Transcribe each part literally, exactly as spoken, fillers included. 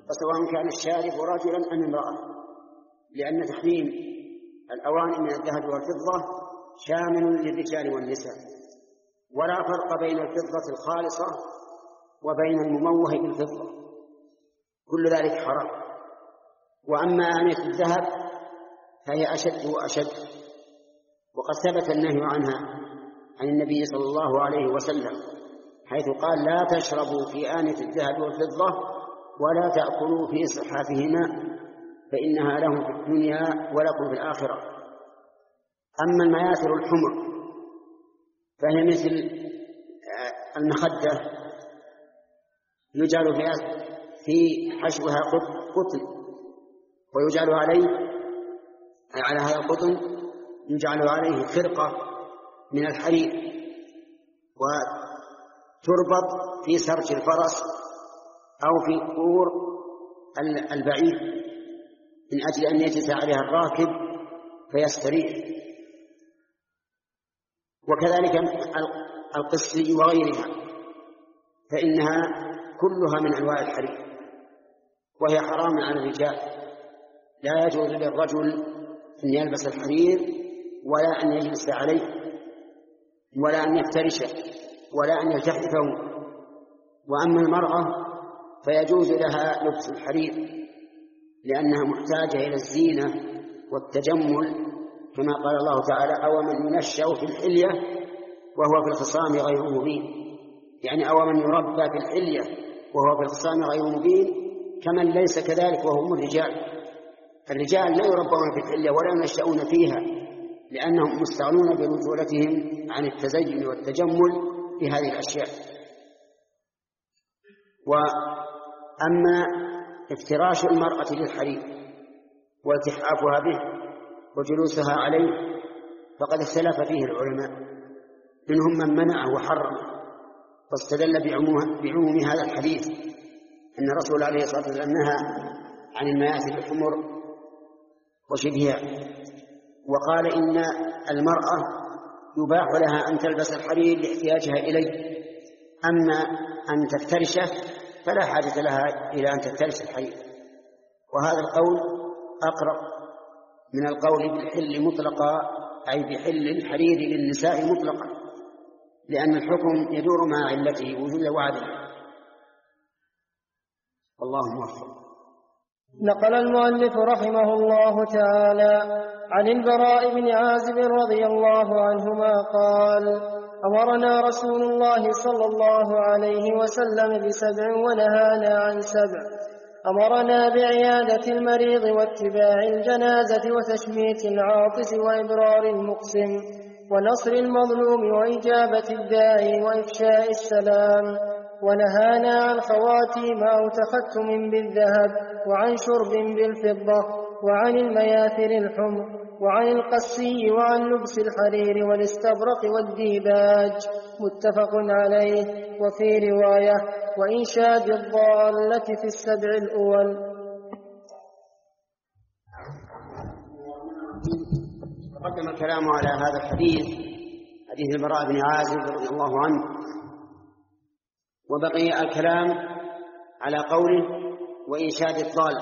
وسواء كان الشارب رجلا أم امرأة، لأن تحريم الأواني من الذهب والفضة شامل للرجال والنساء، ولا فرق بين الفضة الخالصة وبين المموه بالفضة، كل ذلك حرام. وأما آنية الذهب فهي أشد وأشد، وقد ثبت النهي عنها عن النبي صلى الله عليه وسلم، حيث قال: لا تشربوا في آنية الذهب والفضة ولا تأكلوا في صحافهما فإنها لهم في الدنيا ولكم في الآخرة. أما المياثر الحمر فهي مثل المخدة، يجعل في حشوها قطن، ويجعل عليه على هذا القطن يجعل عليه خرقة من الحرير، وتربط في سرج الفرس أو في قور البعير من أجل أن يجلس عليها الراكب فيستريح. وكذلك القسي وغيرها فإنها كلها من أنواع الحرير، وهي حرام على الرجال. لا يجوز للرجل أن يلبس الحرير ولا أن يجلس عليه ولا أن يفترشه ولا أن يلتحفه. وأما المرأة فيجوز لها لبس الحرير لأنها محتاجة إلى الزينة والتجمل، كما قال الله تعالى: أو من ينشأ في الحلية وهو في الخصام غير مبين، يعني أو من يربى في الحلية وهو في الخصام غير مبين، كمن ليس كذلك وهم الرجال. الرجال لا يربون في الحلية ولا ينشأون فيها لأنهم مستغنون برجولتهم عن التزين والتجمل في هذه الأشياء. وأما افتراش المرأة للحرير والتحافها به وجلوسها عليه فقد اختلف فيه العلماء، منهم من منعه وحرمه واستدل بعموم هذا الحديث أن الرسول عليه الصلاة والسلام نهى عن المياثر الحمر وشبهها، وقال إن المرأة يباح لها أن تلبس الحرير لاحتياجها إليه، أما أن تفترشه فلا حاجة لها إلى أن تفترش الحرير. وهذا القول أقرب من القول بالحل مطلقا، أي بحل الحرير للنساء مطلقا، لأن الحكم يدور مع علته وجودا وعدما. والله موفق. نقل المؤلف رحمه الله تعالى عن البراء بن عازب رضي الله عنهما قال: أمرنا رسول الله صلى الله عليه وسلم بسبع ونهانا عن سبع. أمرنا بعيادة المريض واتباع الجنازة وتشميت العاطس وإبرار المقسم ونصر المظلوم وإجابة الداعي وإفشاء السلام. ونهانا عن خواتيم أو تختم بالذهب وعن شرب بالفضة وعن المياثر الحمر وعن القسي وعن لبس الحرير والاستبرق والديباج، متفق عليه. وفي رواية: وإنشاد الضالة في السبع الأول. تقدم الكلام على هذا الحديث، حديث البراء بن عازب رضي الله عنه، وبقي الكلام على قوله: وإنشاد الضالة،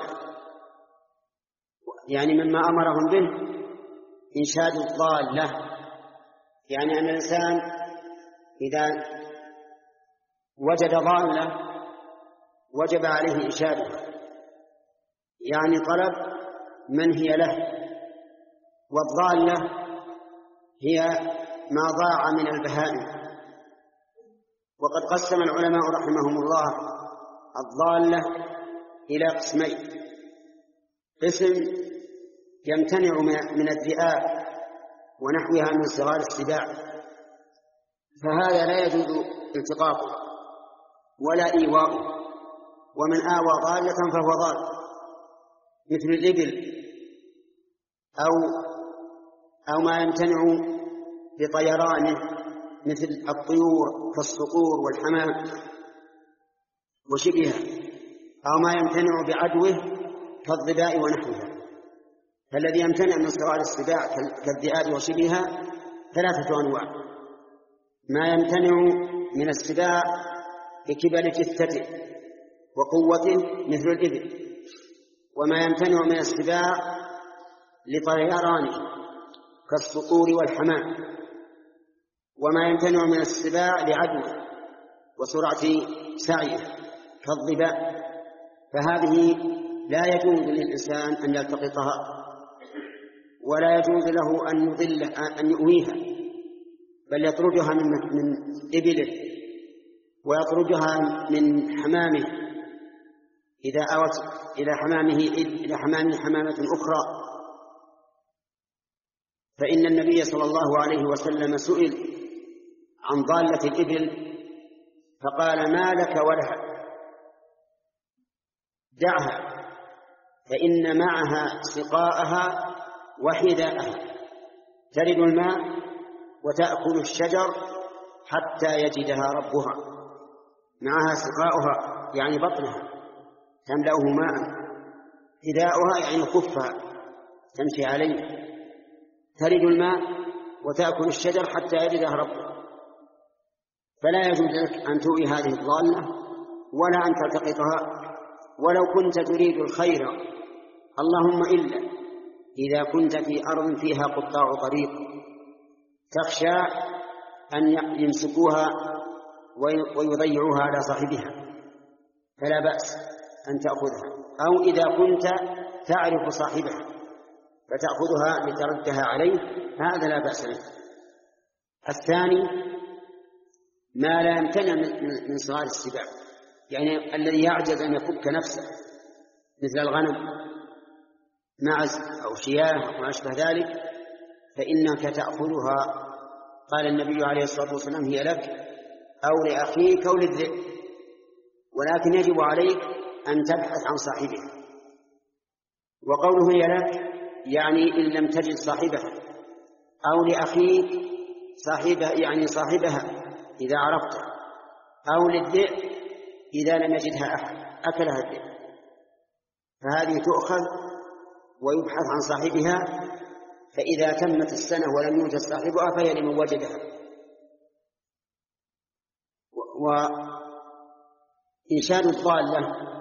يعني مما أمرهم به إنشاد الضالة، يعني أن الإنسان إذا وجد ضالة وجب عليه إنشادها، يعني طلب من هي له. والضالة هي ما ضاع من البهائم. وقد قسم العلماء رحمهم الله الضالة إلى قسمين: قسم يمتنع من الذئاب ونحوها من صغار السباع، فهذا لا يجوز التقاطه ولا إيواءه، ومن آوى ضالة فهو ضال، مثل الإبل أو أو ما يمتنع بطيرانه مثل الطيور كالصقور والحمام وشبهها، أو ما يمتنع بعدوه كالظباء ونحوها. فالذي يمتنع من صغار السباع كالذئاب وشبهها ثلاثة أنواع: ما يمتنع من السباع بكبل جثته وقوته مثل الإبل، وما يمتنع من السباع لطيرانه كالصقور والحمام، وما يمتنع من السباع لعدوه وسرعة سعيه كالظباء، فهذه لا يجوز للإنسان أن يلتقطها، ولا يجوز له أن يضل أن يؤويها، بل يطردها من من إبله ويطردها من حمامه إذا أوت إلى حمامه إلى حمامه حمامة أخرى. فإن النبي صلى الله عليه وسلم سئل عن ضالة الإبل فقال: ما لك ولها، دعها فإن معها سقاءها وحذاءها، ترد الماء وتأكل الشجر حتى يجدها ربها. معها سقاؤها يعني بطنها تملأه ماء، حذاؤها يعني خفها تمشي عليه، ترد الماء وتأكل الشجر حتى يجدها ربها. فلا يجوز لك أن تؤوي هذه الضالة ولا أن تلتقطها ولو كنت تريد الخير، اللهم إلا إذا كنت في أرض فيها قطاع طريق تخشى أن يمسكوها ويضيعوها على صاحبها فلا بأس أن تأخذها، أو إذا كنت تعرف صاحبها فتأخذها لتردها عليه، هذا لا بأس به. الثاني ما لا يمتنع من صغار السباع، يعني الذي يعجز أن يفك نفسه مثل الغنم معز أو شياه وما أشبه ذلك، فإنك تأخذها. قال النبي عليه الصلاة والسلام: هي لك أو لأخيك أو للذئب، ولكن يجب عليك أن تبحث عن صاحبها. وقوله هي لك يعني إن لم تجد صاحبها، أو لأخيك صاحبها يعني صاحبها إذا عرفته، أو للذئب إذا لم يجدها أحد أكلها الذئب، فهذه تؤخذ ويبحث عن صاحبها، فإذا تمت السنة ولم يوجد صاحبها فهي لمن وجدها. وإنشاد الضالة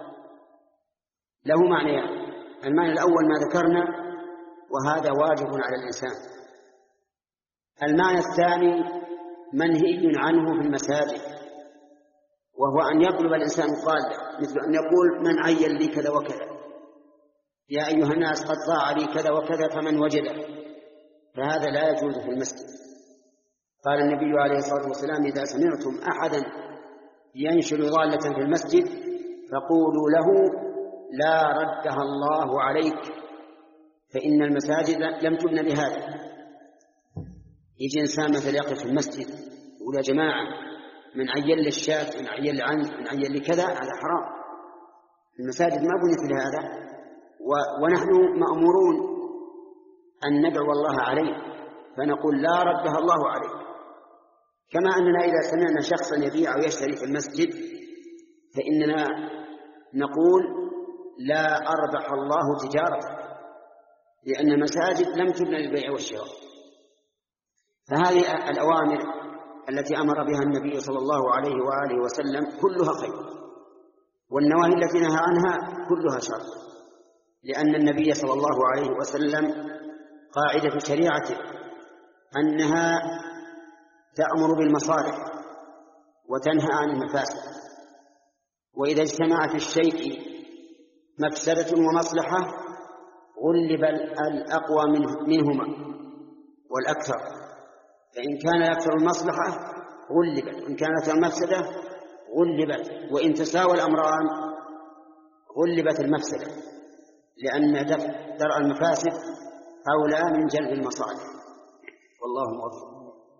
له معنيان: المعنى الأول ما ذكرنا وهذا واجب على الإنسان، المعنى الثاني منهي عنه في المساجد، وهو أن يطلب الإنسان الضالة، مثل أن يقول: من عين لي كذا وكذا، يا أيها الناس قد ضاع لي كذا وكذا فمن وجده، فهذا لا يجوز في المسجد. قال النبي عليه الصلاة والسلام: إذا سمعتم أحدا ينشر ضالة في المسجد فقولوا له: لا ردها الله عليك، فإن المساجد لم تبن لهذا. يجي إنسان مثل يقف في المسجد يقول: يا جماعة من عين للشاة، من عين لعنز، من عين لكذا، هذا حرام. المساجد ما بنيت لهذا، ونحن مأمورون أن ندعو الله عليه، فنقول: لا ردها الله عليك. كما أننا إذا سمعنا شخصا يبيع ويشتري في المسجد فإننا نقول: لا أربح الله تجارته، لأن المساجد لم تبنى للبيع والشراء. فهذه الأوامر التي أمر بها النبي صلى الله عليه وآله وسلم كلها خير، والنواهي التي نهى عنها كلها شر، لأن النبي صلى الله عليه وسلم قاعدة شريعته أنها تأمر بالمصالح وتنهى عن المفاسد، وإذا اجتمع في الشيء مفسدة ومصلحة غلب الأقوى منهما والأكثر، فإن كان أكثر المصلحة غلبت، وإن كان أكثر المفسدة غلبت، وإن تساوى الأمران غلبت المفسدة، لأن درء المفاسد أولى من جلب المصالح، والله موفق.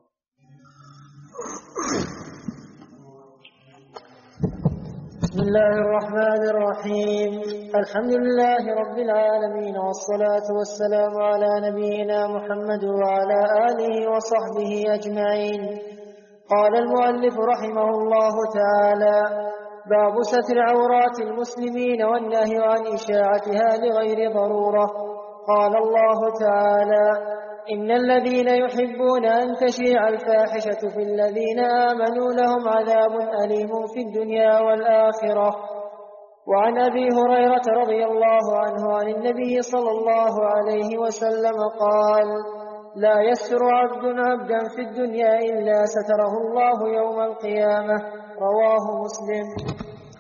بسم الله الرحمن الرحيم. الحمد لله رب العالمين، والصلاة والسلام على نبينا محمد وعلى آله وصحبه أجمعين. قال المؤلف رحمه الله تعالى: باب ستر عورات المسلمين والنهي عن إشاعتها لغير ضرورة. قال الله تعالى: إن الذين يحبون أن تشيع الفاحشة في الذين آمنوا لهم عذاب أليم في الدنيا والآخرة. وعن أبي هريرة رضي الله عنه عن النبي صلى الله عليه وسلم قال: لا يستر عبد عبدا في الدنيا إلا ستره الله يوم القيامة. رواه مسلم.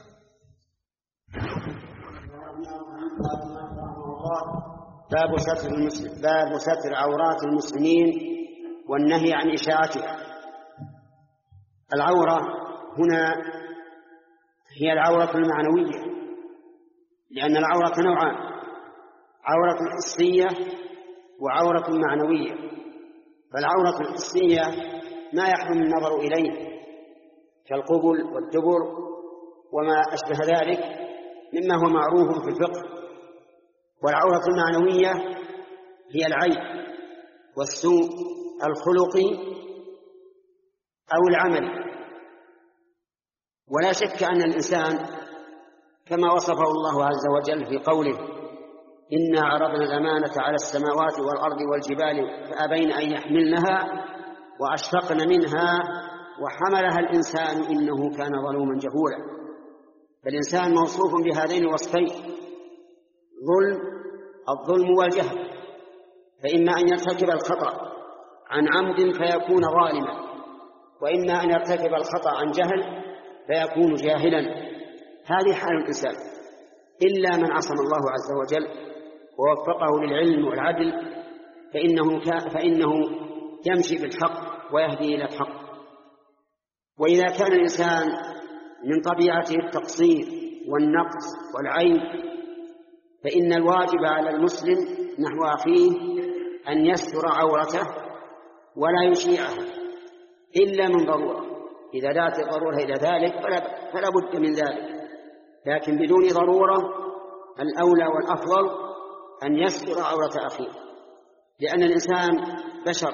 باب ستر المسلم باب ستر عورات المسلمين والنهي عن إشاعتها. العورة هنا هي العورة المعنوية، لأن العورة نوعان: عورة حسية وعورة معنوية. فالعورة الحسية ما يحرم النظر إليه كالقبل والدبر وما أشبه ذلك مما هو معروف في الفقه. والعورة المعنوية هي العيب والسوء الخلقي أو العمل. ولا شك أن الإنسان كما وصفه الله عز وجل في قوله: إنا عرضنا الأمانة على السماوات والأرض والجبال فأبين أن يحملنها وأشفقن منها وحملها الإنسان إنه كان ظلوما جهولا. فالإنسان موصوف بهذين الوصفين: ظلم الظلم والجهل، فإما أن يرتكب الخطأ عن عمد فيكون ظالما، وإما أن يرتكب الخطأ عن جهل فيكون جاهلا. هذه حال الإنسان، إلا من عصم الله عز وجل ووفقه للعلم والعدل فإنه, فإنه يمشي بالحق ويهدي إلى الحق. وإذا كان الإنسان من طبيعته التقصير والنقص والعيب فإن الواجب على المسلم نحو أخيه أن يستر عورته ولا يشيعها إلا من ضرورة. إذا دعت الضرورة إلى ذلك فلا, فلا بد من ذلك، لكن بدون ضرورة الأولى والأفضل أن يستر عورة أخيه، لأن الإنسان بشر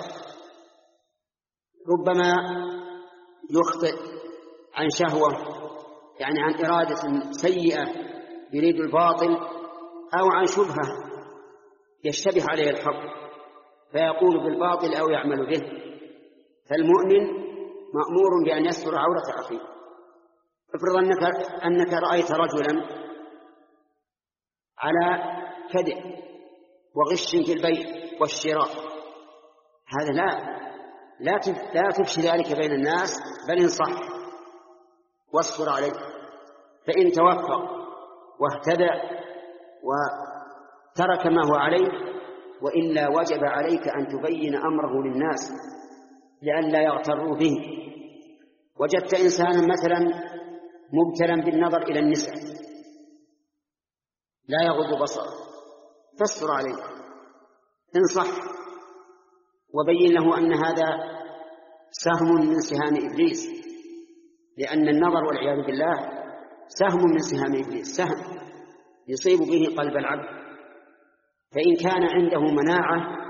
ربما يخطئ عن شهوة، يعني عن إرادة سيئة يريد الباطل، أو عن شبهة يشتبه عليه الحق فيقول بالباطل أو يعمل به. فالمؤمن مأمور بأن يستر عورة أخيه. افرض أنك, أنك رأيت رجلا على كذب وغش في البيع والشراء، هذا لا لا لا تفشي ذلك بين الناس، بل انصح واستر عليه. فإن توفق واهتدى وترك ما هو عليه، وإلا وجب عليك أن تبين أمره للناس لئلا يغتروا به. وجدت إنسانا مثلا مبتلا بالنظر إلى النساء لا يغض بصره، فاستر عليه، انصح وبين له أن هذا سهم من سهام إبليس، لأن النظر والعياذ بالله سهم من سهام إبليس، سهم يصيب به قلب العبد. فإن كان عنده مناعة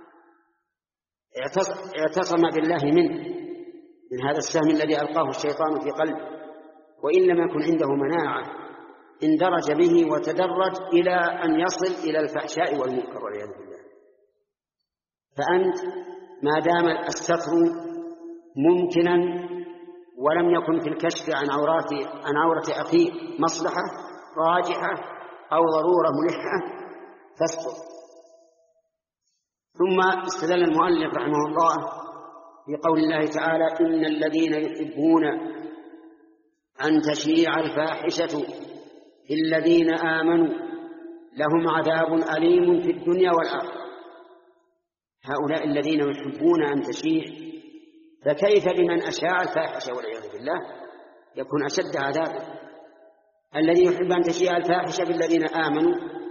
اعتصم بالله منه من هذا السهم الذي ألقاه الشيطان في قلبه، وإن لم يكن عنده مناعة اندرج به وتدرج إلى أن يصل إلى الفحشاء والمنكر والعياذ بالله. فأنت ما دام الستر ممكنا ولم يكن في الكشف عن عورات عن عورة أخيه مصلحة راجحة أو ضرورة ملحة فاستر. ثم استدل المؤلف رحمه الله بقول الله تعالى: إن الذين يحبون أن تشيع الفاحشة في الذين آمنوا لهم عذاب أليم في الدنيا والآخرة. هؤلاء الذين يحبون أن تشيع، فكيف بمن أشاع الفاحشة والعياذ بالله؟ يكون أشد عذابا. الذي يحب أن تشيع الفاحشة بالذين آمنوا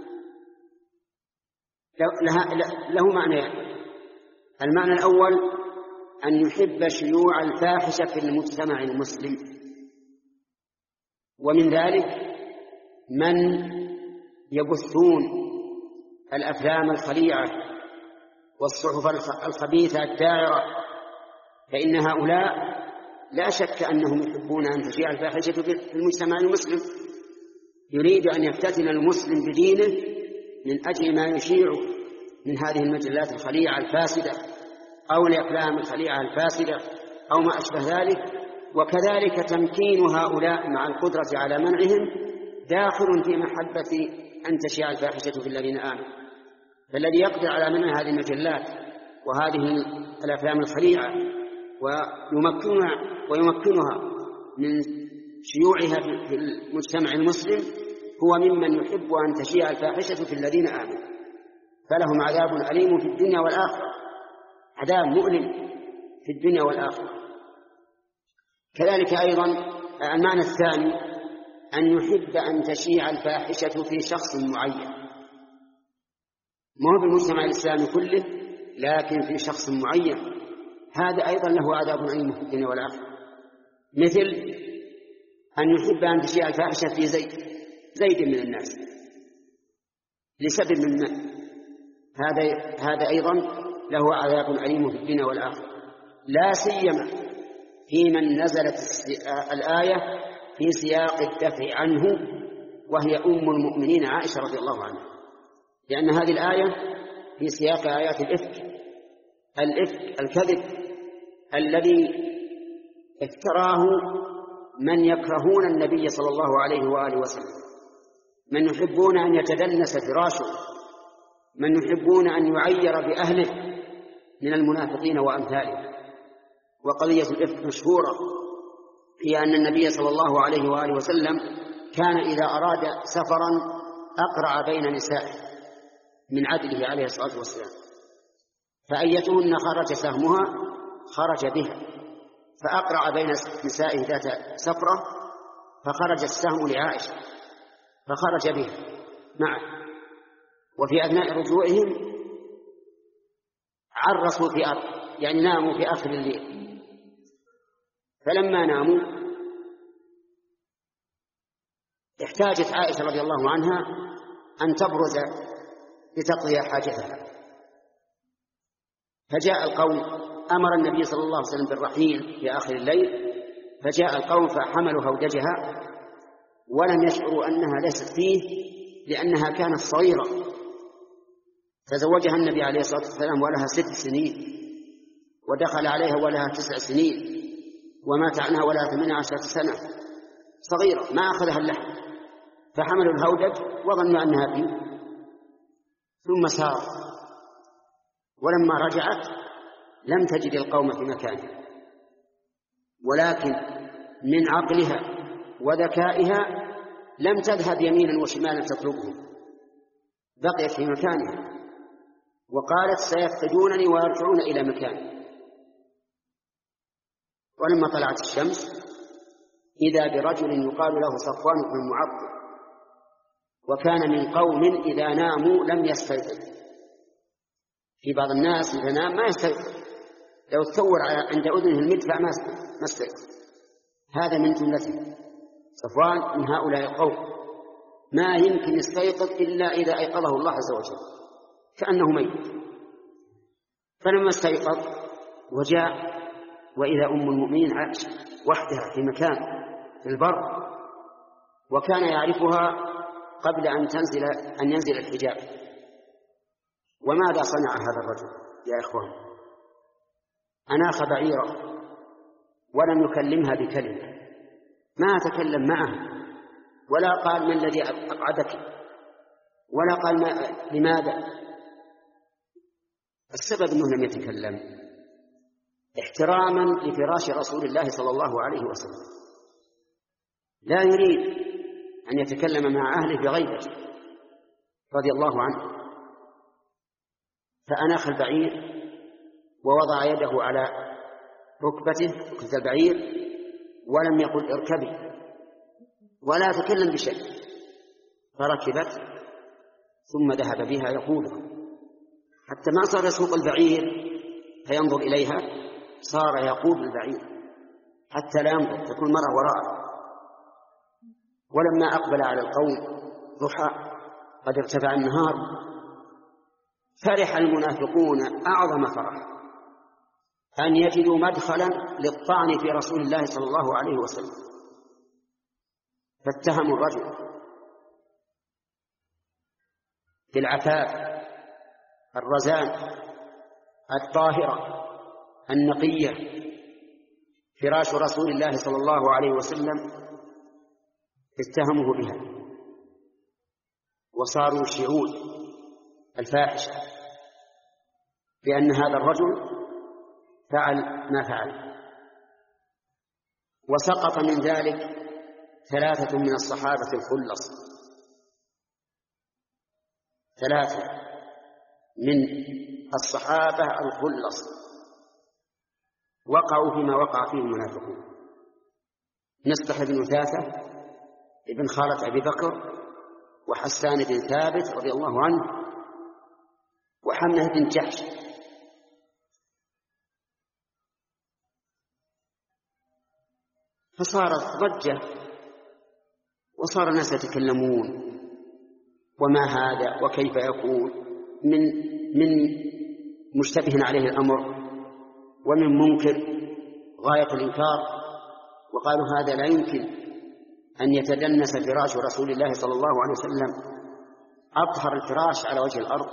له معنيان: المعنى الأول أن يحب شيوع الفاحشة في المجتمع المسلم، ومن ذلك من يبثون الأفلام الخليعة والصحف الخبيثة الداعرة، فإن هؤلاء لا شك أنهم يحبون أن تشيع الفاحشة في المجتمع المسلم، يريد أن يفتتن المسلم بدينه من أجل ما يشيع من هذه المجلات الخليعة الفاسدة أو الأفلام الخليعة الفاسدة أو ما أشبه ذلك. وكذلك تمكين هؤلاء مع القدرة على منعهم داخل في محبة أن تشيع الفاحشة في الذين آمنوا. فالذي يقدر على منع هذه المجلات وهذه الأفلام الخليعة ويمكنها ويمكنها من شيوعها في المجتمع المسلم هو ممن يحب أن تشيع الفاحشة في الذين آمنوا، فلهم عذاب أليم في الدنيا والآخرة، عذاب مؤلم في الدنيا والآخرة. كذلك أيضا المعنى الثاني أن يحب أن تشيع الفاحشة في شخص معين، ما هو بالمجتمع الإسلامي كله لكن في شخص معين، هذا أيضا له عذاب أليم في الدنيا والآخرة. مثل أن يحب أن تشيع الفاحشة في زيد زيد من الناس لسبب ما، هذا هذا أيضا له عذاب أليم في الدنيا والآخرة، لا سيما في من نزلت الآية في سياق الدفع عنه وهي أم المؤمنين عائشة رضي الله عنها، لأن هذه الآية في سياق آيات الإفك الإفك الكذب الذي افتراه من يكرهون النبي صلى الله عليه وآله وسلم، من يحبون أن يتدنس فراشه، من يحبون أن يعير بأهله من المنافقين وأمثالهم. وقضية الإفك مشهورة هي أن النبي صلى الله عليه وآله وسلم كان إذا أراد سفرا أقرع بين نسائه من عدله عليه الصلاة والسلام، فأيتهن خرج سهمها خرج بها، فأقرع بين نسائه ذات سفرة فخرج السهم لعائشة فخرج بها معه، وفي أثناء رجوعهم عرسوا في أرض، يعني ناموا في آخر الليل. فلما ناموا احتاجت عائشة رضي الله عنها أن تبرز لتقضي حاجتها، فجاء القوم، أمر النبي صلى الله عليه وسلم بالرحيل في آخر الليل، فجاء القوم فحملوا هودجها ولم يشعروا أنها ليست فيه لأنها كانت صغيرة، تزوجها النبي عليه الصلاة والسلام ولها ست سنين، ودخل عليها ولها تسع سنين، ومات عنها ولها ثمان عشرة سنة، صغيرة ما أخذها اللحم، فحملوا الهودج وظنوا أنها فيه، ثم سار، ولما رجعت لم تجد القوم في مكانها، ولكن من عقلها وذكائها لم تذهب يمينا وشمالا تطلبهم، بقيت في مكانها، وقالت سيفقدونني ويرجعون إلى مكاني. ولما طلعت الشمس إذا برجل يقال له صفوان بن المعطل، وكان من قوم إذا ناموا لم يستيقظ، في بعض الناس إذا نام ما يستيقظ، لو تصور عند أذنه المدفع ما استيقظ، هذا من جملته. صفوان من هؤلاء القوم ما يمكن يستيقظ إلا إذا أيقظه الله عز وجل، كأنه ميت. فلما استيقظ وجاء وإذا أم المؤمنين عائشة وحدها في مكان في البر، وكان يعرفها قبل أن تنزل أن ينزل الحجاب. وماذا صنع هذا الرجل يا إخوان؟ أناخ بعيرة ولم يكلمها بكلمة، ما تكلم معها ولا قال ما الذي أقعدك ولا قال ما لماذا. السبب أنه لم يتكلم احتراما لفراش رسول الله صلى الله عليه وسلم، لا يريد أن يتكلم مع أهله بغيبته رضي الله عنه. فأناخ البعير ووضع يده على ركبته ركبة البعير ولم يقل اركبي ولا تكلم بشيء، فركبت ثم ذهب بها يقودها حتى ما صار يسوق البعير فينظر إليها، صار يقود البعير حتى لا ينظر، تكون مرة وراءه. ولما أقبل على القوم ضحى قد ارتفع النهار، فرح المنافقون أعظم فرح أن يجدوا مدخلا للطعن في رسول الله صلى الله عليه وسلم، فاتهموا الرجل بالعفاف الرزان الطاهرة النقية، فراش رسول الله صلى الله عليه وسلم اتهموه بها وصاروا يشيعون الفاحشة بأن هذا الرجل فعل ما فعل. وسقط من ذلك ثلاثة من الصحابة الخلص، ثلاثة من الصحابة الخلص وقعوا فيما وقع فيه المنافقون: مصطح بن وثاثة ابن خالة أبي بكر، وحسان بن ثابت رضي الله عنه، وحمنة بن جحش. فصارت ضجة وصار الناس يتكلمون: وما هذا وكيف يكون، من من مشتبه عليه الأمر ومن منكر غاية الإنكار. وقالوا هذا لا يمكن أن يتدنس فراش رسول الله صلى الله عليه وسلم، أطهر الفراش على وجه الأرض،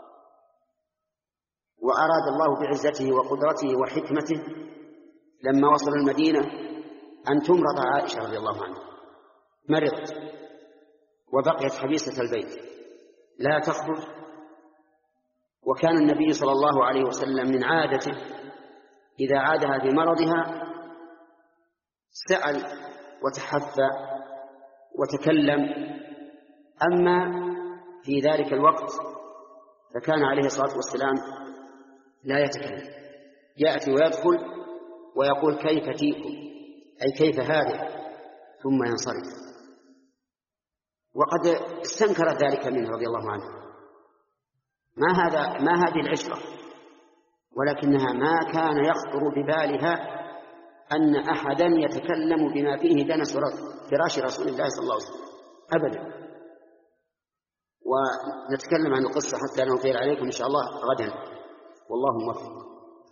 وأراد الله بعزته وقدرته وحكمته لما وصلوا المدينة أن تمرض عائشة رضي الله عنها، مرضت وبقيت حبيسة البيت لا تخرج. وكان النبي صلى الله عليه وسلم من عادته إذا عادها في مرضها سأل وتحفى وتكلم. أما في ذلك الوقت فكان عليه الصلاة والسلام لا يتكلم، يأتي ويدخل ويقول: كيف تيكم، أي كيف هذا، ثم ينصرف. وقد استنكر ذلك منه رضي الله عنه، ما هذا ما هذه العشرة، ولكنها ما كان يخطر ببالها أن أحدا يتكلم بما فيه دنس فراش رسول الله صلى الله عليه وسلم أبدا. ونتكلم عن القصة حتى نطيل عليكم إن شاء الله غدا، والله موفق.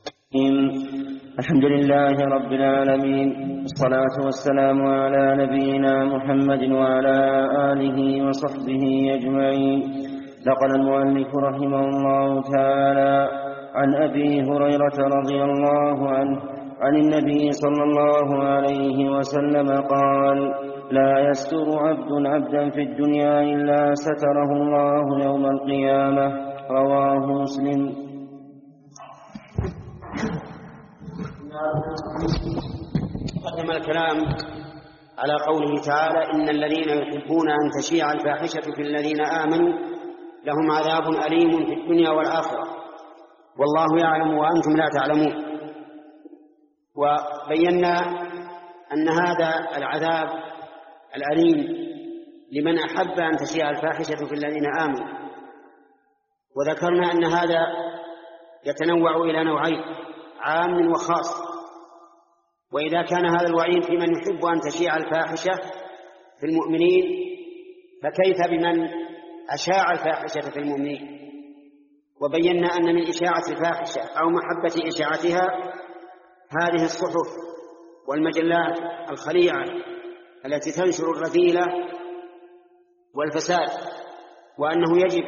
الحمد لله رب العالمين، والصلاة والسلام على نبينا محمد وعلى آله وصحبه أجمعين. نقل المؤلف رحمه الله تعالى عن أبي هريرة رضي الله عنه عن النبي صلى الله عليه وسلم قال: لا يستر عبد عبدا في الدنيا إلا ستره الله يوم القيامة. رواه مسلم. قدم الكلام على قوله تعالى: إن الذين يحبون أن تشيع الفاحشة في الذين آمنوا لهم عذاب أليم في الدنيا والآخرة والله يعلم وأنتم لا تعلمون. وبينا أن هذا العذاب الأليم لمن أحب أن تشيع الفاحشة في الذين آمنوا، وذكرنا أن هذا يتنوع إلى نوعين: عام وخاص. وإذا كان هذا الوعيد في من يحب أن تشيع الفاحشة في المؤمنين، فكيف بمن أشاع الفاحشة في المؤمنين؟ وبينا أن من إشاعة الفاحشة أو محبة إشاعتها هذه الصحف والمجلات الخليعة التي تنشر الرذيلة والفساد، وأنه يجب،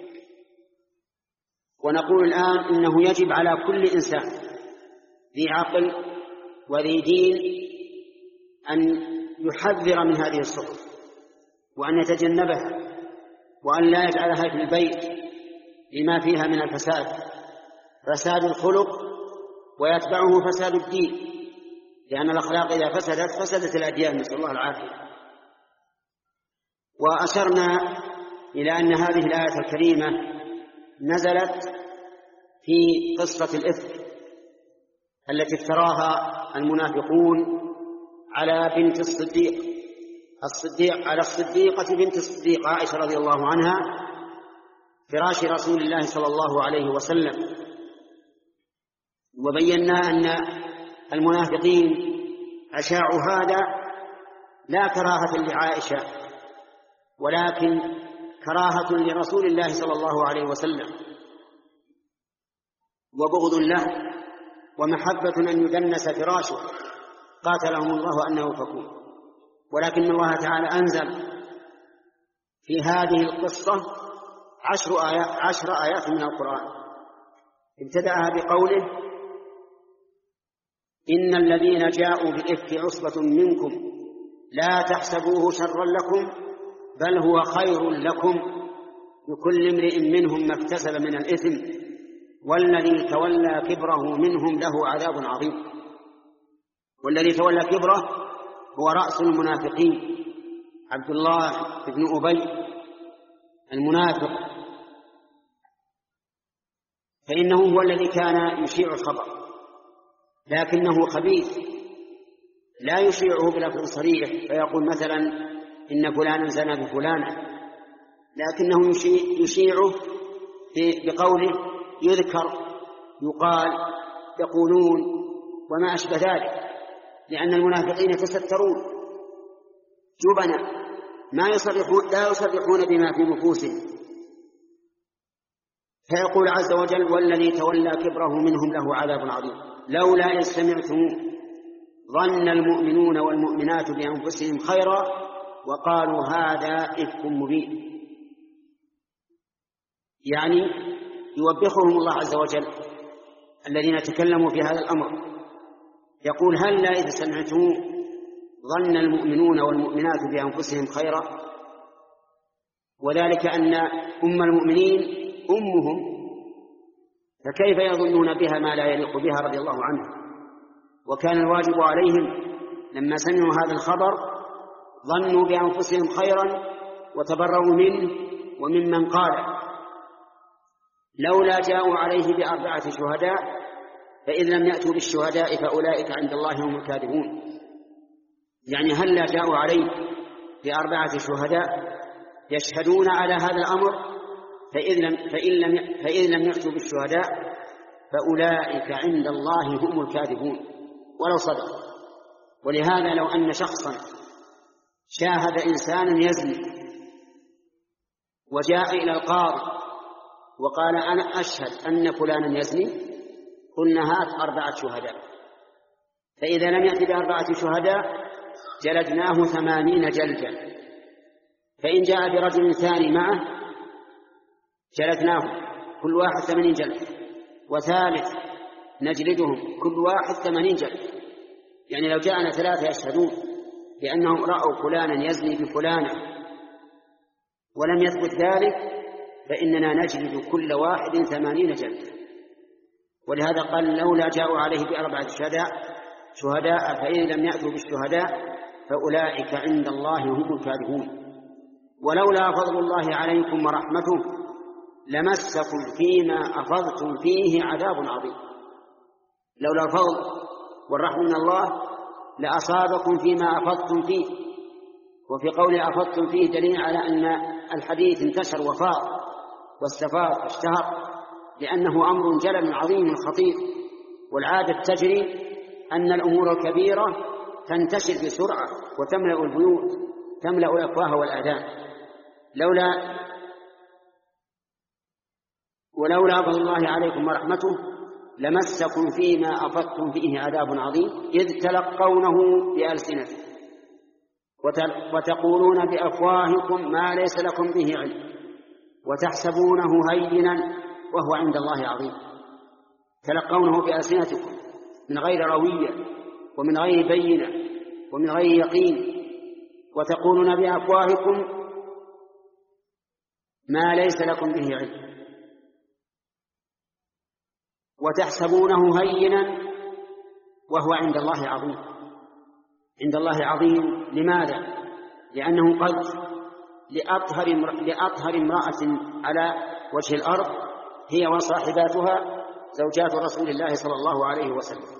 ونقول الآن إنه يجب على كل إنسان ذي عقل وذي دين أن يحذر من هذه الصحف وأن يتجنبها وأن لا يجعلها في البيت لما فيها من الفساد، فساد الخلق ويتبعه فساد الدين، لأن الأخلاق إذا فسدت فسدت الأديان، نسأل الله العافية. وأشرنا إلى أن هذه الآية الكريمة نزلت في قصة الإفك التي افتراها المنافقون على بنت الصديق الصديق على الصديقة بنت الصديق عائشة رضي الله عنها فراش رسول الله صلى الله عليه وسلم. وبينا أن المنافقين أشاعوا هذا لا كراهة لعائشة، ولكن كراهة لرسول الله صلى الله عليه وسلم، وبغض له، ومحبة أن يدنس فراشه، قاتلهم الله أنه يؤفكون. ولكن الله تعالى أنزل في هذه القصة عشر آيات, عشر آيات من القرآن، ابتدأها بقوله: إن الذين جاءوا بالإفك عصبة منكم لا تحسبوه شرا لكم بل هو خير لكم لكل امرئ منهم ما اكتسب من الإثم والذي تولى كبره منهم له عذاب عظيم. والذي تولى كبره هو رأس المنافقين عبد الله بن أبي المنافق، فإنه هو الذي كان يشيع الخبر، لكنه خبيث لا يشيعه بلفظ صريح فيقول مثلا إن فلانا زنى بفلانة، لكنه يشيعه بقوله يذكر يقال يقولون وما أشبه ذلك، لأن المنافقين يتسترون جبنا ما يصرحون لا يصرحون بما في نفوسهم. فيقول عز وجل والذي تولى كبره منهم له عذاب عظيم لولا إذ سمعتموه ظن المؤمنون والمؤمنات بأنفسهم خيرا وقالوا هذا إفك مبين. يعني يوبخهم الله عز وجل الذين تكلموا في هذا الأمر، يقول هلا إذ سمعتموه ظن المؤمنون والمؤمنات بأنفسهم خيرا، وذلك أن أم المؤمنين أمهم، فكيف يظنون بها ما لا يليق بها رضي الله عنها. وكان الواجب عليهم لما سمعوا هذا الخبر ظنوا بأنفسهم خيرا وتبرؤوا منه وممن قال لولا جاءوا عليه بأربعة شهداء فإذ لم يأتوا بالشهداء فأولئك عند الله هم الكاذبون. يعني هل لا جاءوا عليه بأربعة شهداء يشهدون على هذا الأمر فإذ لم, فإن لم, فإذ لم يأتوا بالشهداء فأولئك عند الله هم الكاذبون ولو صدق. ولهذا لو أن شخصا شاهد إنسانا يزني وجاء إلى القاضي وقال أنا أشهد أن فلانا يزني قلنا هات أربعة شهداء، فإذا لم يأتي بأربعة شهداء جلدناه ثمانين جلدة، فإن جاء برجل ثاني معه جلدناه كل واحد ثمانين جلدة، وثالث نجلدهم كل واحد ثمانين جلدة. يعني لو جاءنا ثلاثة يشهدون بأنهم رأوا فلانا يزني بفلانة ولم يثبت ذلك فإننا نجلد كل واحد ثمانين جلدة. ولهذا قال لولا جاءوا عليه بأربعة شهداء شهداء فإن لم يأتوا بالشهداء فأولئك عند الله هم الكاذبون. ولولا فضل الله عليكم ورحمته لمسكم فيما أفضتم فيه عذاب عظيم. لولا الفضل والرحمة من الله لأصابكم فيما أفضتم فيه. وفي قول أفضتم فيه دليل على أن الحديث انتشر وفاض واستفاض واشتهر، لأنه أمر جلل عظيم خطير، والعادة تجري أن الأمور الكبيرة تنتشر بسرعة وتملأ البيوت تملأ الأفواه والآذان. لولا ولولا فضل الله عليكم ورحمته لمسكم فيما أفضتم فيه عذاب عظيم إذ تلقونه بألسنتكم وتقولون بأفواهكم ما ليس لكم به علم وتحسبونه هينا وهو عند الله عظيم. تلقونه بألسنتكم من غير روية ومن غير بينة ومن غير يقين، وتقولون بأفواهكم ما ليس لكم به علم وتحسبونه هينا وهو عند الله عظيم. عند الله عظيم لماذا؟ لأنه قد لأطهر لأطهر امرأة على وجه الأرض هي وصاحباتها زوجات رسول الله صلى الله عليه وسلم،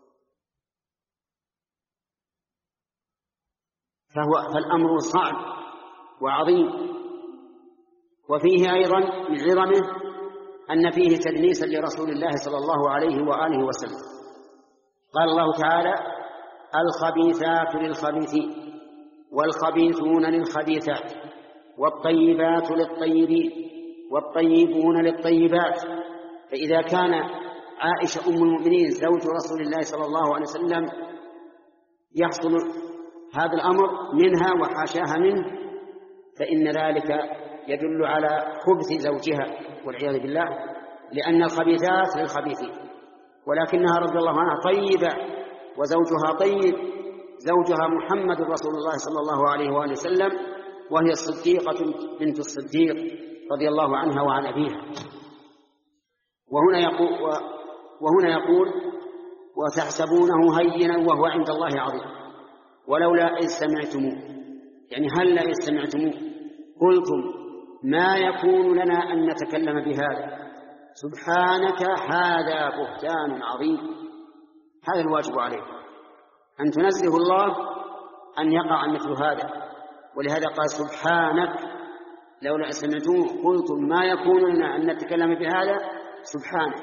فهو فالأمر صعب وعظيم. وفيه أيضا من عظمه أن فيه تدنيسا لرسول الله صلى الله عليه وآله وسلم. قال الله تعالى الخبيثات للخبيثين والخبيثون للخبيثات والطيبات للطيبين والطيبون للطيبات. فإذا كان عائشة أم المؤمنين زوج رسول الله صلى الله عليه وسلم يحصل هذا الأمر منها وحاشاها منه، فإن ذلك يدل على خبث زوجها والعياذ بالله، لأن الخبيثات للخبيثين، ولكنها رضي الله عنها طيبة وزوجها طيب، زوجها محمد رسول الله صلى الله عليه وآله وسلم، وهي الصديقة بنت الصديق رضي الله عنها وعن أبيها. وهنا يقول, وهنا يقول وتحسبونه هينا وهو عند الله عظيم ولولا إذ سمعتموه، يعني هل إذ سمعتموه قلتم ما يكون لنا أن نتكلم بهذا سبحانك هذا بهتان عظيم. هذا الواجب عليه أن تنزه الله أن يقع مثل هذا، ولهذا قال سبحانك لولا سمعتموه قلتم ما يكون لنا أن نتكلم بهذا سبحانك.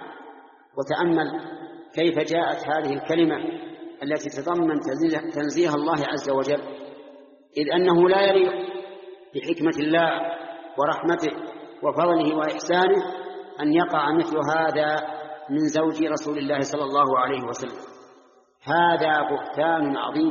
وتأمل كيف جاءت هذه الكلمة التي تضمن تنزيه الله عز وجل، إذ أنه لا يليق بحكمة الله ورحمته وفضله وإحسانه أن يقع مثل هذا من زوج رسول الله صلى الله عليه وسلم. هذا بهتان عظيم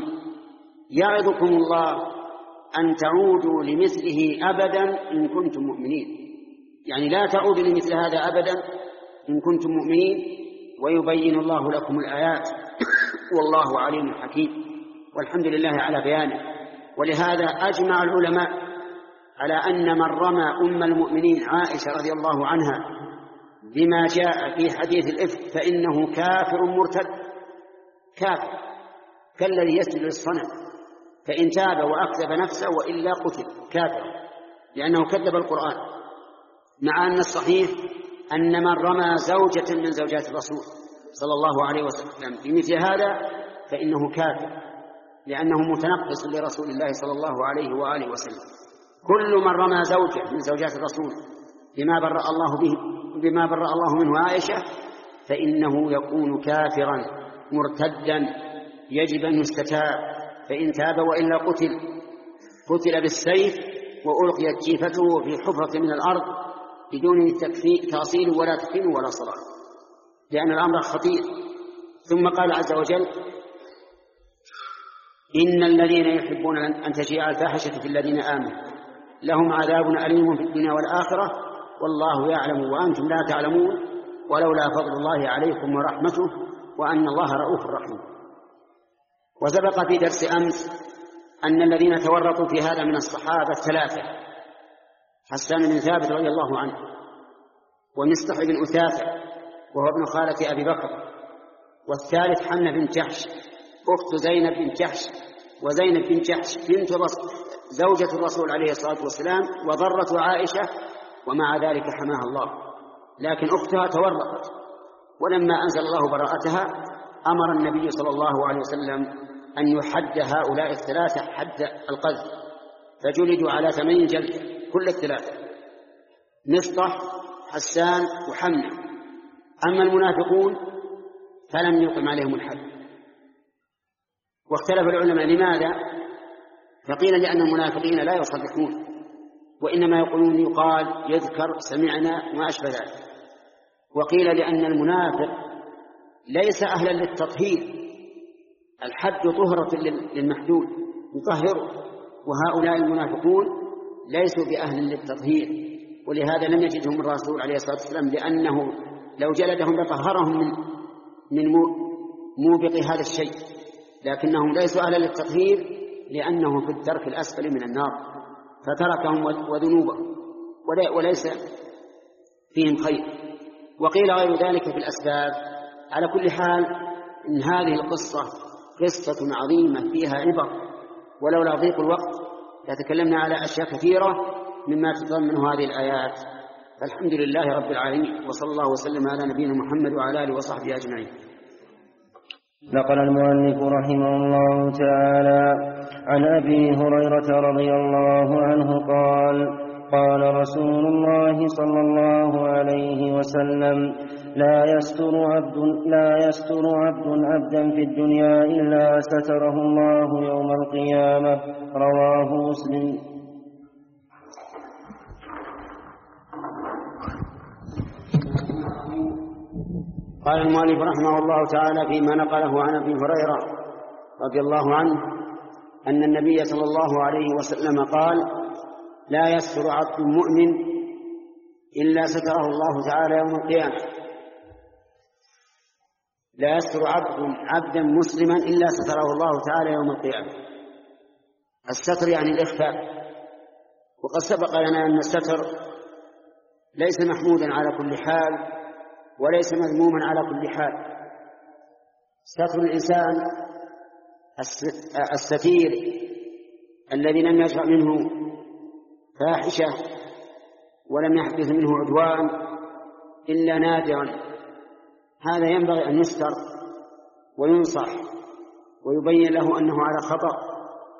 يعظكم الله أن تعودوا لمثله أبدا إن كنتم مؤمنين، يعني لا تعودوا لمثل هذا أبدا إن كنتم مؤمنين، ويبين الله لكم الآيات والله عليم حكيم. والحمد لله على بيانه. ولهذا أجمع العلماء على أن من رمى أم المؤمنين عائشة رضي الله عنها بما جاء في حديث الإفك فإنه كافر مرتد، كافر كالذي يسجد للصنم، فإن تاب وأكذب نفسه وإلا قتل كافر، لأنه كذب القرآن. مع أن الصحيح أن من رمى زوجة من زوجات الرسول صلى الله عليه وسلم بمثل هذا فإنه كافر، لأنه متنقص لرسول الله صلى الله عليه وآله وسلم. كل من رمى زوجة من زوجات الرسول بما برأ الله به بما برأ الله منه عائشة فإنه يكون كافرا مرتدا يجب أن يستتاب، فإن تاب وإلا قتل قتل بالسيف وألقيت جيفته في حفرة من الأرض بدون تأصيل ولا تكفين ولا صلاة، لأن الأمر خطير. ثم قال عز وجل إن الذين يحبون أن تشيع الفاحشة في الذين آمنوا لهم عذاب أليم في الدنيا والآخرة والله يعلم وأنتم لا تعلمون ولولا فضل الله عليكم ورحمته وأن الله رؤوف رحيم. وسبق في درس أمس أن الذين تورطوا في هذا من الصحابة ثلاثة: حسان بن ثابت رضي الله عنه، ومصطح بن أثاثة وهو ابن خالة أبي بكر، والثالث حمنة بن جحش أخت زينب بن جحش، وزينب بن جحش بنت زوجة الرسول عليه الصلاة والسلام وضرة عائشة، ومع ذلك حماها الله، لكن أختها تورطت، ولما أنزل الله براءتها أمر النبي صلى الله عليه وسلم أن يحد هؤلاء الثلاثة حد القذف، فجلدوا على ثمانين جلدة كل الثلاثة: مصطح حسان وحمنة. أما المنافقون فلم يقم عليهم الحد. واختلف العلماء لماذا؟ فقيل لأن المنافقين لا يصدقون، وإنما يقولون يقال يذكر سمعنا وما أشبه ذلك. وقيل لأن المنافق ليس أهلا للتطهير، الحد طهرة للمحدود يطهره، وهؤلاء المنافقون ليسوا بأهل للتطهير، ولهذا لم يجدهم الرسول عليه الصلاة والسلام، لأنه لو جلدهم لطهرهم من من موبق هذا الشيء، لكنهم ليسوا أهلا للتطهير لأنه في الدرك الأسفل من النار، فتركهم وذنوبهم وليس فيهم خير. وقيل غير ذلك في الأسباب. على كل حال إن هذه القصة قصة عظيمة فيها عبر، ولولا ضيق الوقت لتكلمنا على أشياء كثيرة مما تتضمن هذه الآيات. فالحمد لله رب العالمين، وصلى الله وسلم على نبينا محمد وعلى آله وصحبه أجمعين. نقل المؤلف رحمه الله تعالى عن أبي هريرة رضي الله عنه قال: قال رسول الله صلى الله عليه وسلم: لا يستر عبد لا يستر عبد عبدا في الدنيا إلا ستره الله يوم القيامة. رواه مسلم. قال المؤلف رحمه الله تعالى فيما نقله عن أبي هريرة رضي الله عنه أن النبي صلى الله عليه وسلم قال: لا يستر عبد مؤمن إلا ستره الله تعالى يوم القيامة. لا يستر عبد عبدا مسلما إلا ستره الله تعالى يوم القيامة. الستر يعني الإخفاء، وقد سبق لنا أن الستر ليس محمودا على كل حال وليس مذموما على كل حال. ستر الإنسان الستير الذي لم يشرع منه فاحشة ولم يحدث منه عدوان إلا نادرا، هذا ينبغي أن يستر وينصح ويبين له أنه على خطأ،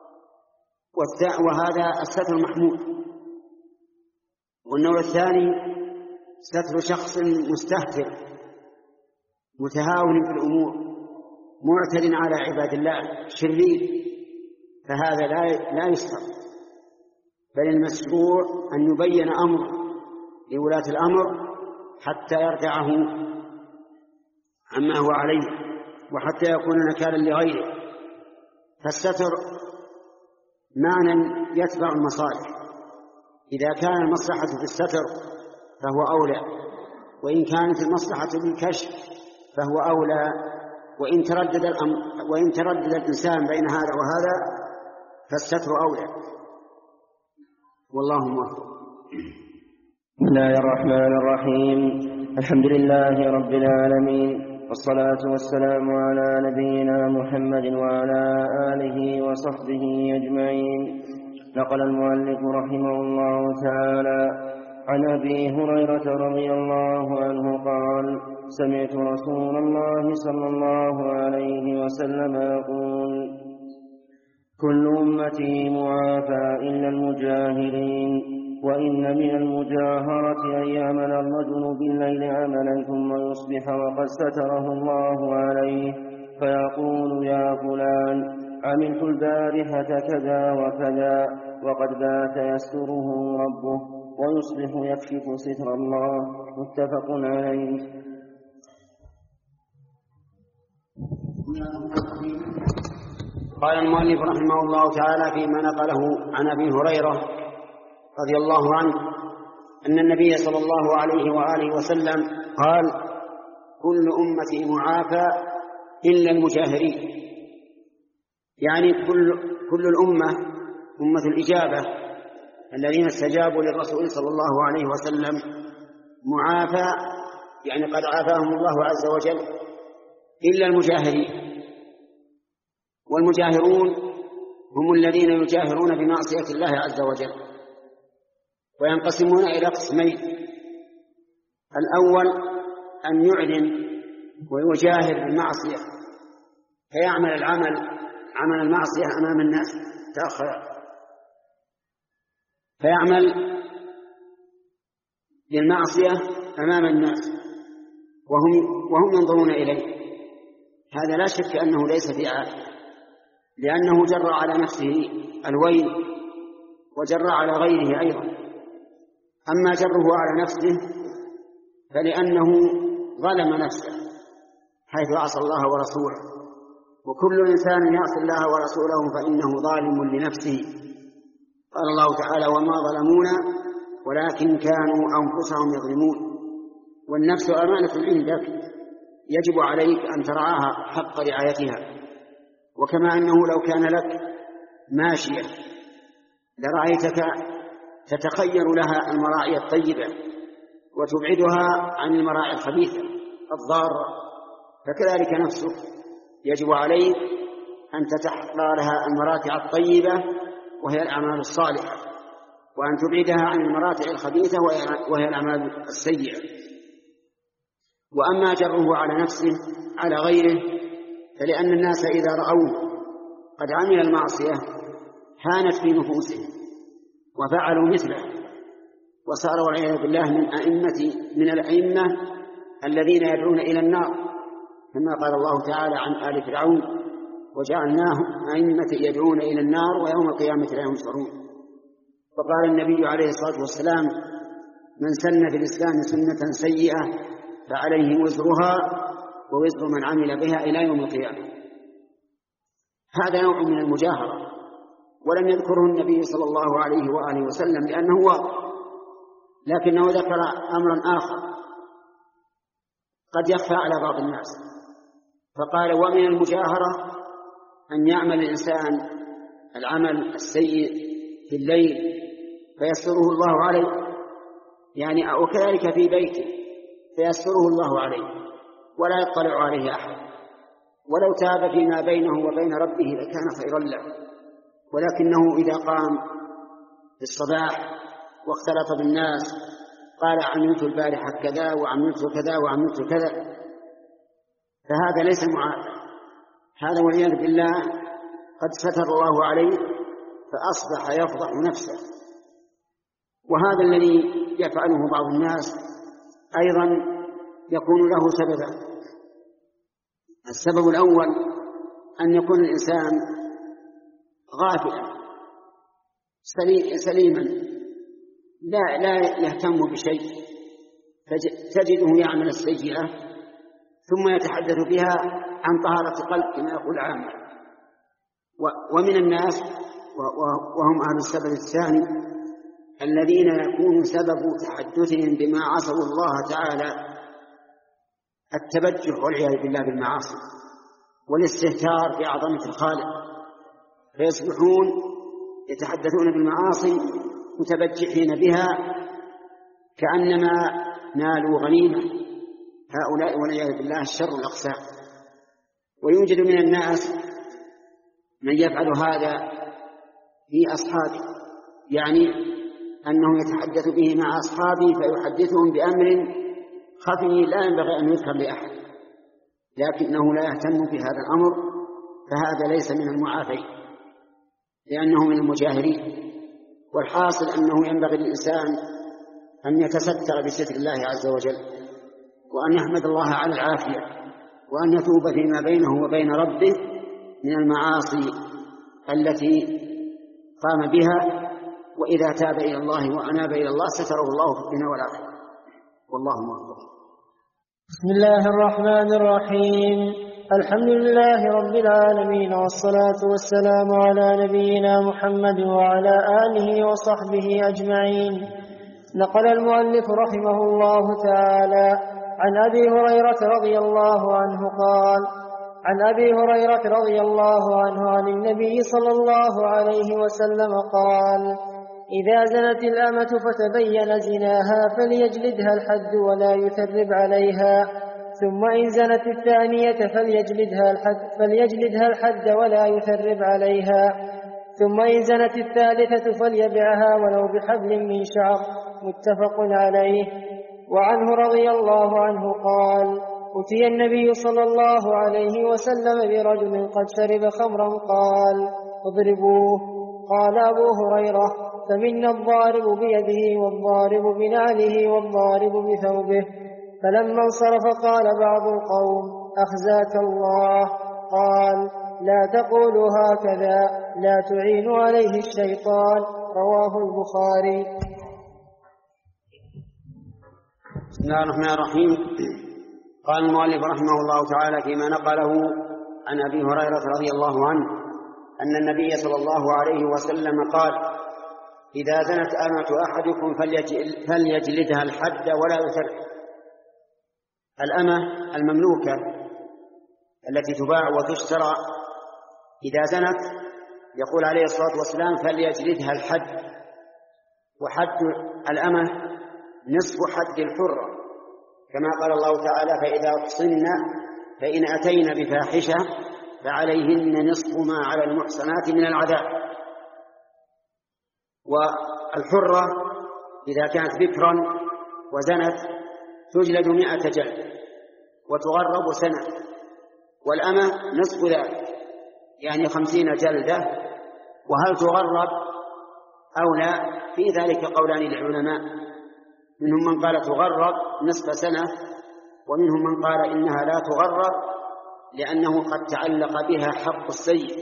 وهذا الستر محمود. والنوع الثاني ستر شخص مستهتر متهاون بالأمور معتد على عباد الله شرير، فهذا لا يستر، بل المشروع أن يبين أمر لولاة الأمر حتى يرجعه عما هو عليه وحتى يكون نكالا لغيره. فالستر معنى يتبع المصالح، إذا كان المصلحة في الستر فهو أولى، وإن كانت المصلحة بالكشف فهو أولى، وإن تردد الأمر وإن تردد الإنسان بين هذا وهذا فالستر أولى، والله موفق. بسم الله الرحمن الرحيم. الحمد لله رب العالمين، والصلاة والسلام على نبينا محمد وعلى آله وصحبه أجمعين. نقل المؤلف رحمه الله تعالى عن أبي هريرة رضي الله عنه قال: سمعت رسول الله صلى الله عليه وسلم يقول: كل أمتي معافى إلا المجاهرين، وإن من المجاهرة أن يعمل الرجل بالليل عملا ثم يصبح وقد ستره الله عليه فيقول: يا فلان عملت البارحة كذا وكذا، وقد بات يستره ربه، ويصبح يكشف ستر الله. متفق عليه. قال المؤلف رحمه الله تعالى فيما نقله عن أبي هريرة رضي الله عنه أن النبي صلى الله عليه وآله وسلم قال: كل أمتي معافى إلا المجاهرين، يعني كل, كل الأمة أمة الإجابة الذين استجابوا للرسول صلى الله عليه وسلم معافى، يعني قد عافاهم الله عز وجل، إلا المجاهرين. والمجاهرون هم الذين يجاهرون بمعصية الله عز وجل، وينقسمون إلى قسمين: الأول أن يعلن ويجاهر بالمعصية فيعمل العمل عمل المعصية أمام الناس، تأخر فيعمل بالمعصية أمام الناس وهم, وهم ينظرون إليه، هذا لا شك أنه ليس في عافية، لأنه جرى على نفسه الويل وجرى على غيره أيضا. أما جره على نفسه فلأنه ظلم نفسه حيث عصى الله ورسوله، وكل إنسان يعصي الله ورسوله فإنه ظالم لنفسه. قال الله تعالى: وما ظلمونا ولكن كانوا أنفسهم يظلمون. والنفس أمانة عندك يجب عليك أن ترعاها حق رعايتها، وكما أنه لو كان لك ماشية لرأيتك تتخير لها المراعي الطيبة وتبعدها عن المراعي الخبيثة الضارة، فكذلك نفسك يجب عليك أن تتحرى لها المراتع الطيبة وهي الأعمال الصالحة، وأن تبعدها عن المراتع الخبيثة وهي الأعمال السيئة. وأما جره على نفسه على غيره فلأن الناس إذا رأوه قد عمل المعصية هانت في نفوسهم وفعلوا مثله، وصاروا والعياذ بالله من أئمة من الأئمة الذين يدعون إلى النار، كما قال الله تعالى عن آل فرعون: وجعلناهم أئمة يدعون إلى النار ويوم القيامة لا ينصرون. وقال النبي عليه الصلاة والسلام: من سن في الإسلام سنة سيئة فعليه وزرها ووزر من عمل بها إلى يوم القيامة. هذا نوع من المجاهرة، ولم يذكره النبي صلى الله عليه وآله وسلم لأنه واضح، لكنه ذكر أمرا آخر قد يخفى على بعض الناس، فقال: ومن المجاهرة أن يعمل الإنسان العمل السيء في الليل فيستره الله عليه، يعني وكذلك في بيته فيستره الله عليه ولا يطلع عليه أحد، ولو تاب فيما بينه وبين ربه لكان خيرا له، ولكنه إذا قام في الصباح واختلط بالناس قال عملت البارحة كذا وعملت كذا وعملت كذا، فهذا ليس معافى، هذا والعياذ بالله قد ستر الله عليه فأصبح يفضح نفسه. وهذا الذي يفعله بعض الناس أيضا يكون له سببا. السبب الأول أن يكون الإنسان غافلا سليما لا, لا يهتم بشيء، تجده يعمل السيئة ثم يتحدث بها عن طهارة قلب كما يقول العامة. ومن الناس وهم أهل السبب الثاني الذين يكون سبب تحدثهم بما عصوا الله تعالى التبجح والعياذ بالله بالمعاصي والاستهتار بعظمة الخالق، فيصبحون يتحدثون بالمعاصي متبجحين بها كأنما نالوا غنيمة، هؤلاء والعياذ بالله الشر الأقسام. ويوجد من الناس من يفعل هذا في أصحابه، يعني أنه يتحدث به مع أصحابه فيحدثهم بأمر خفي لا ينبغي أن يذكر لأحد، لكنه لا يهتم بهذا الأمر، فهذا ليس من المعافين لأنه من المجاهرين. والحاصل أنه ينبغي للإنسان أن يتستر بستر الله عز وجل، وأن يحمد الله على العافية، وأن يتوب فيما بينه وبين ربه من المعاصي التي قام بها، وإذا تاب إلى الله وأناب إلى الله ستره الله في الدنيا والآخرة، والله موفق. بسم الله الرحمن الرحيم. الحمد لله رب العالمين، والصلاة والسلام على نبينا محمد وعلى آله وصحبه أجمعين. نقل المؤلف رحمه الله تعالى عن أبي هريرة رضي الله عنه قال: عن أبي هريرة رضي الله عنه عن النبي صلى الله عليه وسلم قال: إذا زنت الأمة فتبين زناها فليجلدها الحد ولا يثرب عليها، ثم إن زنت الثانية فليجلدها الحد, فليجلدها الحد ولا يثرب عليها، ثم إن زنت الثالثة فليبعها ولو بحبل من شعر. متفق عليه. وعنه رضي الله عنه قال: أتي النبي صلى الله عليه وسلم برجل قد شرب خمرا قال: اضربوه. قال أبو هريرة: فمنا الضارب بيده والضارب بنعله والضارب بثوبه. فلما انصرف قال بعض القوم: أخزاك الله. قال: لا تقولوا هكذا، لا تعينوا عليه الشيطان. رواه البخاري. بسم الله الرحمن الرحيم. قال المؤلف رحمه الله تعالى فيما نقله عن أبي هريرة رضي الله عنه أن النبي صلى الله عليه وسلم قال: إذا زنت أمة أحدكم فليجلدها الحد ولا يثرب. الأمة المملوكة التي تباع وتشترى إذا زنت يقول عليه الصلاة والسلام فليجلدها الحد، وحد الأمة نصف حد الحرة، كما قال الله تعالى: فإذا أحصن فإن أتين بفاحشة فعليهن نصف ما على المحصنات من العذاب. والحرة إذا كانت بكرا وزنت تجلد مئة جلد وتغرب سنة، والأمة نصف ذلك يعني خمسين جلدة. وهل تغرب أو لا؟ في ذلك قولان للعلماء، منهم من قال تغرب نصف سنة، ومنهم من قال إنها لا تغرب لأنه قد تعلق بها حق السيد.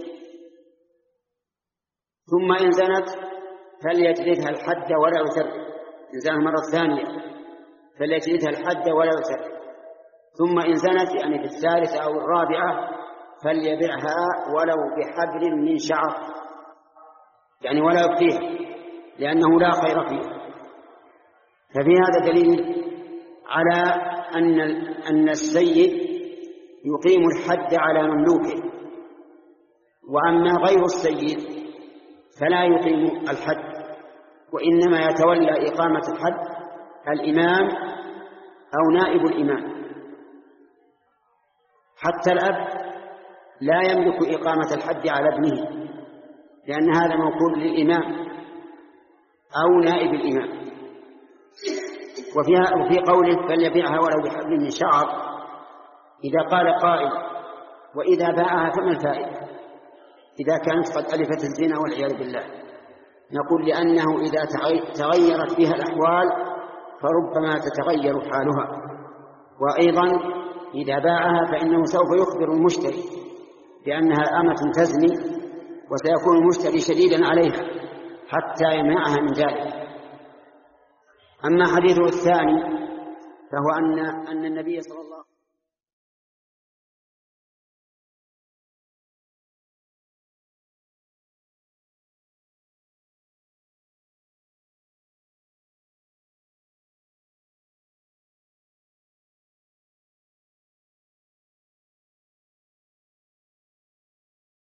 ثم إن زنت فليجلدها الحد ولا يثرب، إن زنت مرة ثانية فليجلدها الحد ولا يثرب. ثم إن زنت يعني في الثالثة أو الرابعة فليبعها ولو بحبل من شعر، يعني ولا يبقيها لأنه لا خير فيه. ففي هذا دليل على أن أن السيد يقيم الحد على مملوكه، وأما غير السيد فلا يقيم الحد، وإنما يتولى إقامة الحد الإمام أو نائب الإمام. حتى الأب لا يملك إقامة الحد على ابنه، لأن هذا موكول للإمام أو نائب الإمام. وفيها وفي قوله فليبيعها ولو بحبل من شعر، إذا قال قائل وإذا باعها فما الفائدة إذا كانت قد ألفت الزنا والعياذ بالله؟ نقول لأنه إذا تغيرت بها الأحوال فربما تتغير حالها، وأيضا إذا باعها فإنه سوف يخبر المشتري بأنها أمة تزني، وسيكون المشتري شديدا عليها حتى يمنعها من ذلك. أما حديثه الثاني فهو أن أن النبي صلى الله عليه وسلم